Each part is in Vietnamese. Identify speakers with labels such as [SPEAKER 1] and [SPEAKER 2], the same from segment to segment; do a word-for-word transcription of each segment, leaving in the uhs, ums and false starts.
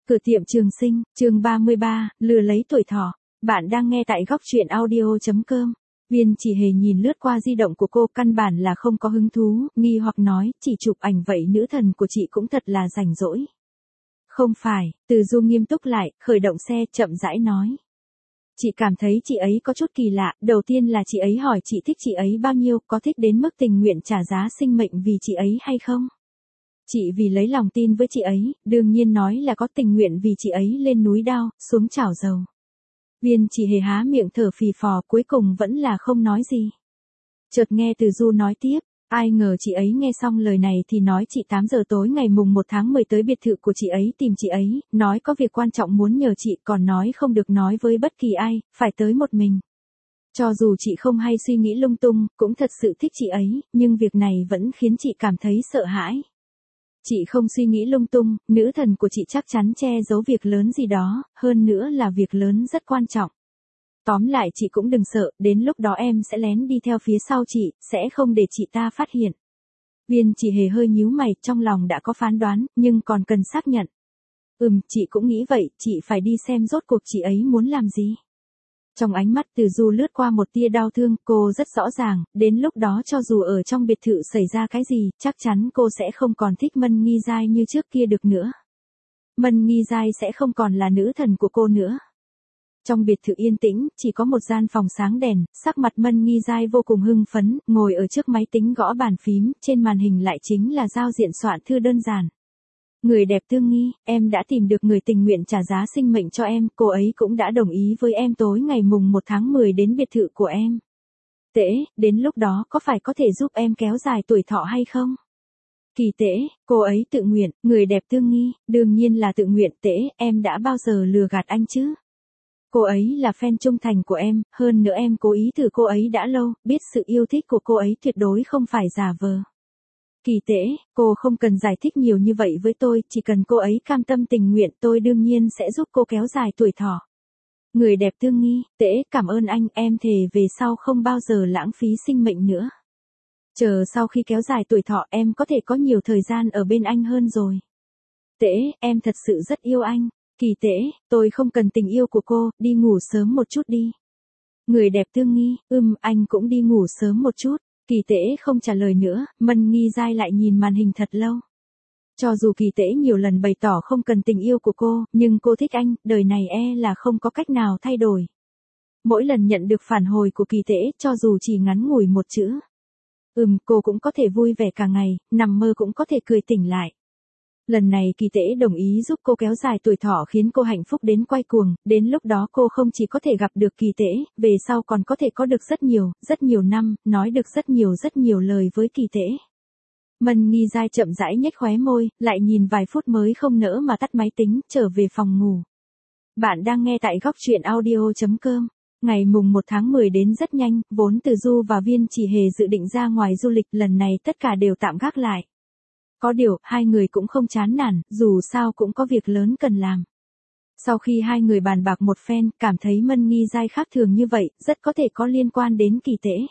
[SPEAKER 1] Cửa tiệm Trường Sinh, chương ba mươi ba, lừa lấy tuổi thọ. Bạn đang nghe tại góc truyện audio.com. Viên Chỉ Hề nhìn lướt qua di động của cô, căn bản là không có hứng thú, nghi hoặc nói, chỉ chụp ảnh vậy nữ thần của chị cũng thật là rảnh rỗi. Không phải, Từ Du nghiêm túc lại, khởi động xe, chậm rãi nói. Chị cảm thấy chị ấy có chút kỳ lạ, đầu tiên là chị ấy hỏi chị thích chị ấy bao nhiêu, có thích đến mức tình nguyện trả giá sinh mệnh vì chị ấy hay không? Chị vì lấy lòng tin với chị ấy, đương nhiên nói là có tình nguyện vì chị ấy lên núi đao, xuống chảo dầu. Viên Chỉ Hề há miệng thở phì phò, cuối cùng vẫn là không nói gì. Chợt nghe Từ Du nói tiếp, ai ngờ chị ấy nghe xong lời này thì nói chị tám giờ tối ngày mùng một tháng mười tới biệt thự của chị ấy tìm chị ấy, nói có việc quan trọng muốn nhờ chị, còn nói không được nói với bất kỳ ai, phải tới một mình. Cho dù chị không hay suy nghĩ lung tung, cũng thật sự thích chị ấy, nhưng việc này vẫn khiến chị cảm thấy sợ hãi. Chị không suy nghĩ lung tung, nữ thần của chị chắc chắn che giấu việc lớn gì đó, hơn nữa là việc lớn rất quan trọng. Tóm lại chị cũng đừng sợ, đến lúc đó em sẽ lén đi theo phía sau chị, sẽ không để chị ta phát hiện. Viên Chỉ Hề hơi nhíu mày, trong lòng đã có phán đoán, nhưng còn cần xác nhận. Ừm, chị cũng nghĩ vậy, chị phải đi xem rốt cuộc chị ấy muốn làm gì. Trong ánh mắt Từ Du lướt qua một tia đau thương, cô rất rõ ràng, đến lúc đó cho dù ở trong biệt thự xảy ra cái gì, chắc chắn cô sẽ không còn thích Mân Nghi Giai như trước kia được nữa. Mân Nghi Giai sẽ không còn là nữ thần của cô nữa. Trong biệt thự yên tĩnh, chỉ có một gian phòng sáng đèn, sắc mặt Mân Nghi Giai vô cùng hưng phấn, ngồi ở trước máy tính gõ bàn phím, trên màn hình lại chính là giao diện soạn thư đơn giản. Người đẹp Tương Nghi, em đã tìm được người tình nguyện trả giá sinh mệnh cho em, cô ấy cũng đã đồng ý với em tối ngày mùng một tháng mười đến biệt thự của em. Tễ, đến lúc đó có phải có thể giúp em kéo dài tuổi thọ hay không? Kỳ Tễ, cô ấy tự nguyện, người đẹp Tương Nghi, đương nhiên là tự nguyện. Tễ, em đã bao giờ lừa gạt anh chứ? Cô ấy là fan trung thành của em, hơn nữa em cố ý thử cô ấy đã lâu, biết sự yêu thích của cô ấy tuyệt đối không phải giả vờ. Kỳ Tễ, cô không cần giải thích nhiều như vậy với tôi, chỉ cần cô ấy cam tâm tình nguyện tôi đương nhiên sẽ giúp cô kéo dài tuổi thọ. Người đẹp Tương Nghi, Tễ, cảm ơn anh, em thề về sau không bao giờ lãng phí sinh mệnh nữa. Chờ sau khi kéo dài tuổi thọ em có thể có nhiều thời gian ở bên anh hơn rồi. Tễ, em thật sự rất yêu anh. Kỳ Tễ, tôi không cần tình yêu của cô, đi ngủ sớm một chút đi. Người đẹp Tương Nghi, ừm, anh cũng đi ngủ sớm một chút. Kỳ Tễ không trả lời nữa, Mân Nghi Giai lại nhìn màn hình thật lâu. Cho dù Kỳ Tễ nhiều lần bày tỏ không cần tình yêu của cô, nhưng cô thích anh, đời này e là không có cách nào thay đổi. Mỗi lần nhận được phản hồi của Kỳ Tễ, cho dù chỉ ngắn ngủi một chữ. Ừm, cô cũng có thể vui vẻ cả ngày, nằm mơ cũng có thể cười tỉnh lại. Lần này Kỳ Tễ đồng ý giúp cô kéo dài tuổi thọ khiến cô hạnh phúc đến quay cuồng, đến lúc đó cô không chỉ có thể gặp được Kỳ Tễ, về sau còn có thể có được rất nhiều, rất nhiều năm, nói được rất nhiều rất nhiều lời với Kỳ Tễ. Mân Nghi Giai chậm rãi nhếch khóe môi, lại nhìn vài phút mới không nỡ mà tắt máy tính, trở về phòng ngủ. Bạn đang nghe tại góc truyện audio.com. Ngày mùng một tháng mười đến rất nhanh, vốn Từ Du và Viên Chỉ Hề dự định ra ngoài du lịch, lần này tất cả đều tạm gác lại. Có điều, hai người cũng không chán nản, dù sao cũng có việc lớn cần làm. Sau khi hai người bàn bạc một phen, cảm thấy Mân Nghi Giai khác thường như vậy, rất có thể có liên quan đến Kỳ Tễ.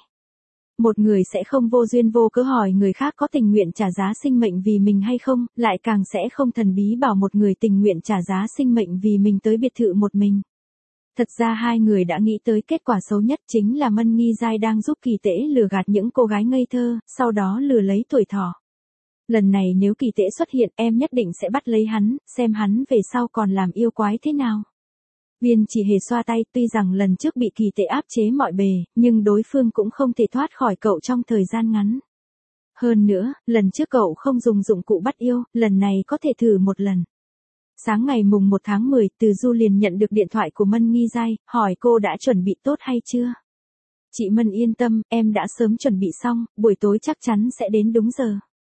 [SPEAKER 1] Một người sẽ không vô duyên vô cớ hỏi người khác có tình nguyện trả giá sinh mệnh vì mình hay không, lại càng sẽ không thần bí bảo một người tình nguyện trả giá sinh mệnh vì mình tới biệt thự một mình. Thật ra hai người đã nghĩ tới kết quả xấu nhất, chính là Mân Nghi Giai đang giúp Kỳ Tễ lừa gạt những cô gái ngây thơ, sau đó lừa lấy tuổi thọ. Lần này nếu Kỳ Tễ xuất hiện, em nhất định sẽ bắt lấy hắn, xem hắn về sau còn làm yêu quái thế nào. Viên Chỉ Hề xoa tay, tuy rằng lần trước bị Kỳ Tễ áp chế mọi bề, nhưng đối phương cũng không thể thoát khỏi cậu trong thời gian ngắn. Hơn nữa, lần trước cậu không dùng dụng cụ bắt yêu, lần này có thể thử một lần. Sáng ngày mùng một tháng mười, Từ Du liền nhận được điện thoại của Mân Nghi Giai, hỏi cô đã chuẩn bị tốt hay chưa. Chị Mân yên tâm, em đã sớm chuẩn bị xong, buổi tối chắc chắn sẽ đến đúng giờ.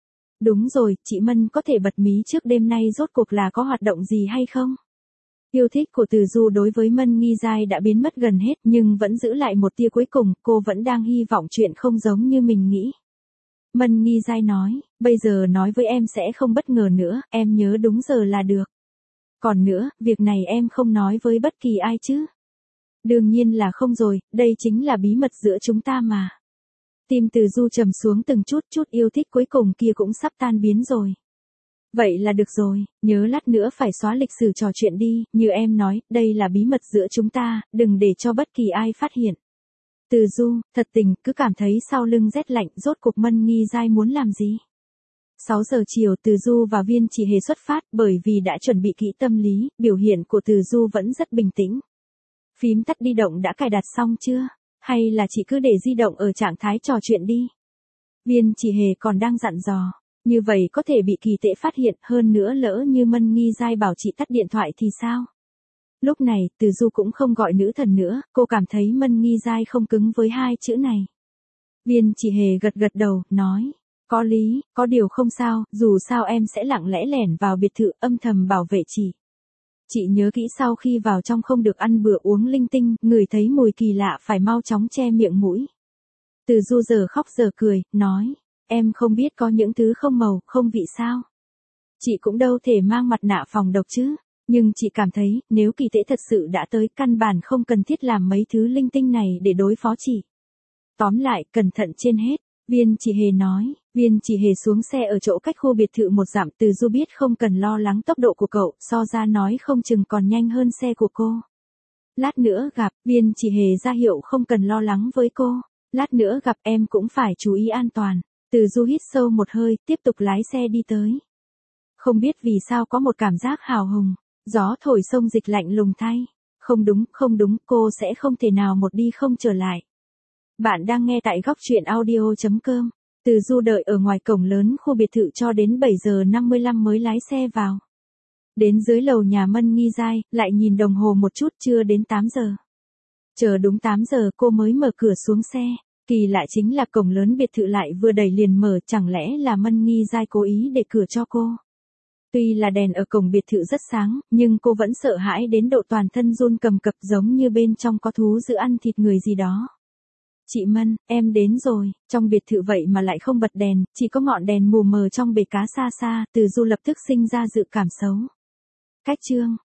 [SPEAKER 1] Đúng rồi, chị Mân có thể bật mí trước đêm nay rốt cuộc là có hoạt động gì hay không? Yêu thích của Từ Du đối với Mân Nghi Giai đã biến mất gần hết, nhưng vẫn giữ lại một tia cuối cùng, cô vẫn đang hy vọng chuyện không giống như mình nghĩ. Mân Nghi Giai nói, bây giờ nói với em sẽ không bất ngờ nữa, em nhớ đúng giờ là được. Còn nữa, việc này em không nói với bất kỳ ai chứ? Đương nhiên là không rồi, đây chính là bí mật giữa chúng ta mà. Tim Từ Du trầm xuống từng chút, chút yêu thích cuối cùng kia cũng sắp tan biến rồi. Vậy là được rồi, nhớ lát nữa phải xóa lịch sử trò chuyện đi, như em nói, đây là bí mật giữa chúng ta, đừng để cho bất kỳ ai phát hiện. Từ Du, thật tình, cứ cảm thấy sau lưng rét lạnh, rốt cuộc Mân Nghi Giai muốn làm gì? sáu giờ chiều Từ Du và Viên Chỉ Hề xuất phát, bởi vì đã chuẩn bị kỹ tâm lý, biểu hiện của Từ Du vẫn rất bình tĩnh. Phím tắt di động đã cài đặt xong chưa? Hay là chị cứ để di động ở trạng thái trò chuyện đi? Viên Chỉ Hề còn đang dặn dò. Như vậy có thể bị Kỳ Tễ phát hiện, hơn nữa lỡ như Mân Nghi Giai bảo chị tắt điện thoại thì sao? Lúc này, Từ Du cũng không gọi nữ thần nữa, cô cảm thấy Mân Nghi Giai không cứng với hai chữ này. Viên Chỉ Hề gật gật đầu, nói. Có lý, có điều không sao, dù sao em sẽ lặng lẽ lẻn vào biệt thự âm thầm bảo vệ chị. Chị nhớ kỹ sau khi vào trong không được ăn bữa uống linh tinh, ngửi thấy mùi kỳ lạ phải mau chóng che miệng mũi. Từ Du giờ khóc giờ cười, nói. Em không biết có những thứ không màu, không vị sao. Chị cũng đâu thể mang mặt nạ phòng độc chứ. Nhưng chị cảm thấy, nếu Kỳ Tễ thật sự đã tới, căn bản không cần thiết làm mấy thứ linh tinh này để đối phó chị. Tóm lại, cẩn thận trên hết. Viên Chỉ Hề nói. Viên Chỉ Hề xuống xe ở chỗ cách khu biệt thự một dặm. Từ Du biết không cần lo lắng tốc độ của cậu, so ra nói không chừng còn nhanh hơn xe của cô. Lát nữa gặp, Viên Chỉ Hề ra hiệu không cần lo lắng với cô. Lát nữa gặp em cũng phải chú ý an toàn. Từ Du hít sâu một hơi, tiếp tục lái xe đi tới. Không biết vì sao có một cảm giác hào hùng, gió thổi sông dịch lạnh lùng thay. Không đúng, không đúng, cô sẽ không thể nào một đi không trở lại. Bạn đang nghe tại góc truyện audio chấm com. Từ Du đợi ở ngoài cổng lớn khu biệt thự cho đến bảy giờ năm mươi lăm mới lái xe vào. Đến dưới lầu nhà Mân Nghi Giai, lại nhìn đồng hồ một chút, chưa đến tám giờ. Chờ đúng tám giờ cô mới mở cửa xuống xe. Kỳ lạ chính là cổng lớn biệt thự lại vừa đẩy liền mở, chẳng lẽ là Mân Nghi Giai cố ý để cửa cho cô. Tuy là đèn ở cổng biệt thự rất sáng, nhưng cô vẫn sợ hãi đến độ toàn thân run cầm cập, giống như bên trong có thú dữ ăn thịt người gì đó. Chị Mân, em đến rồi, trong biệt thự vậy mà lại không bật đèn, chỉ có ngọn đèn mù mờ trong bể cá xa xa, Từ Du lập tức sinh ra dự cảm xấu. Cách chương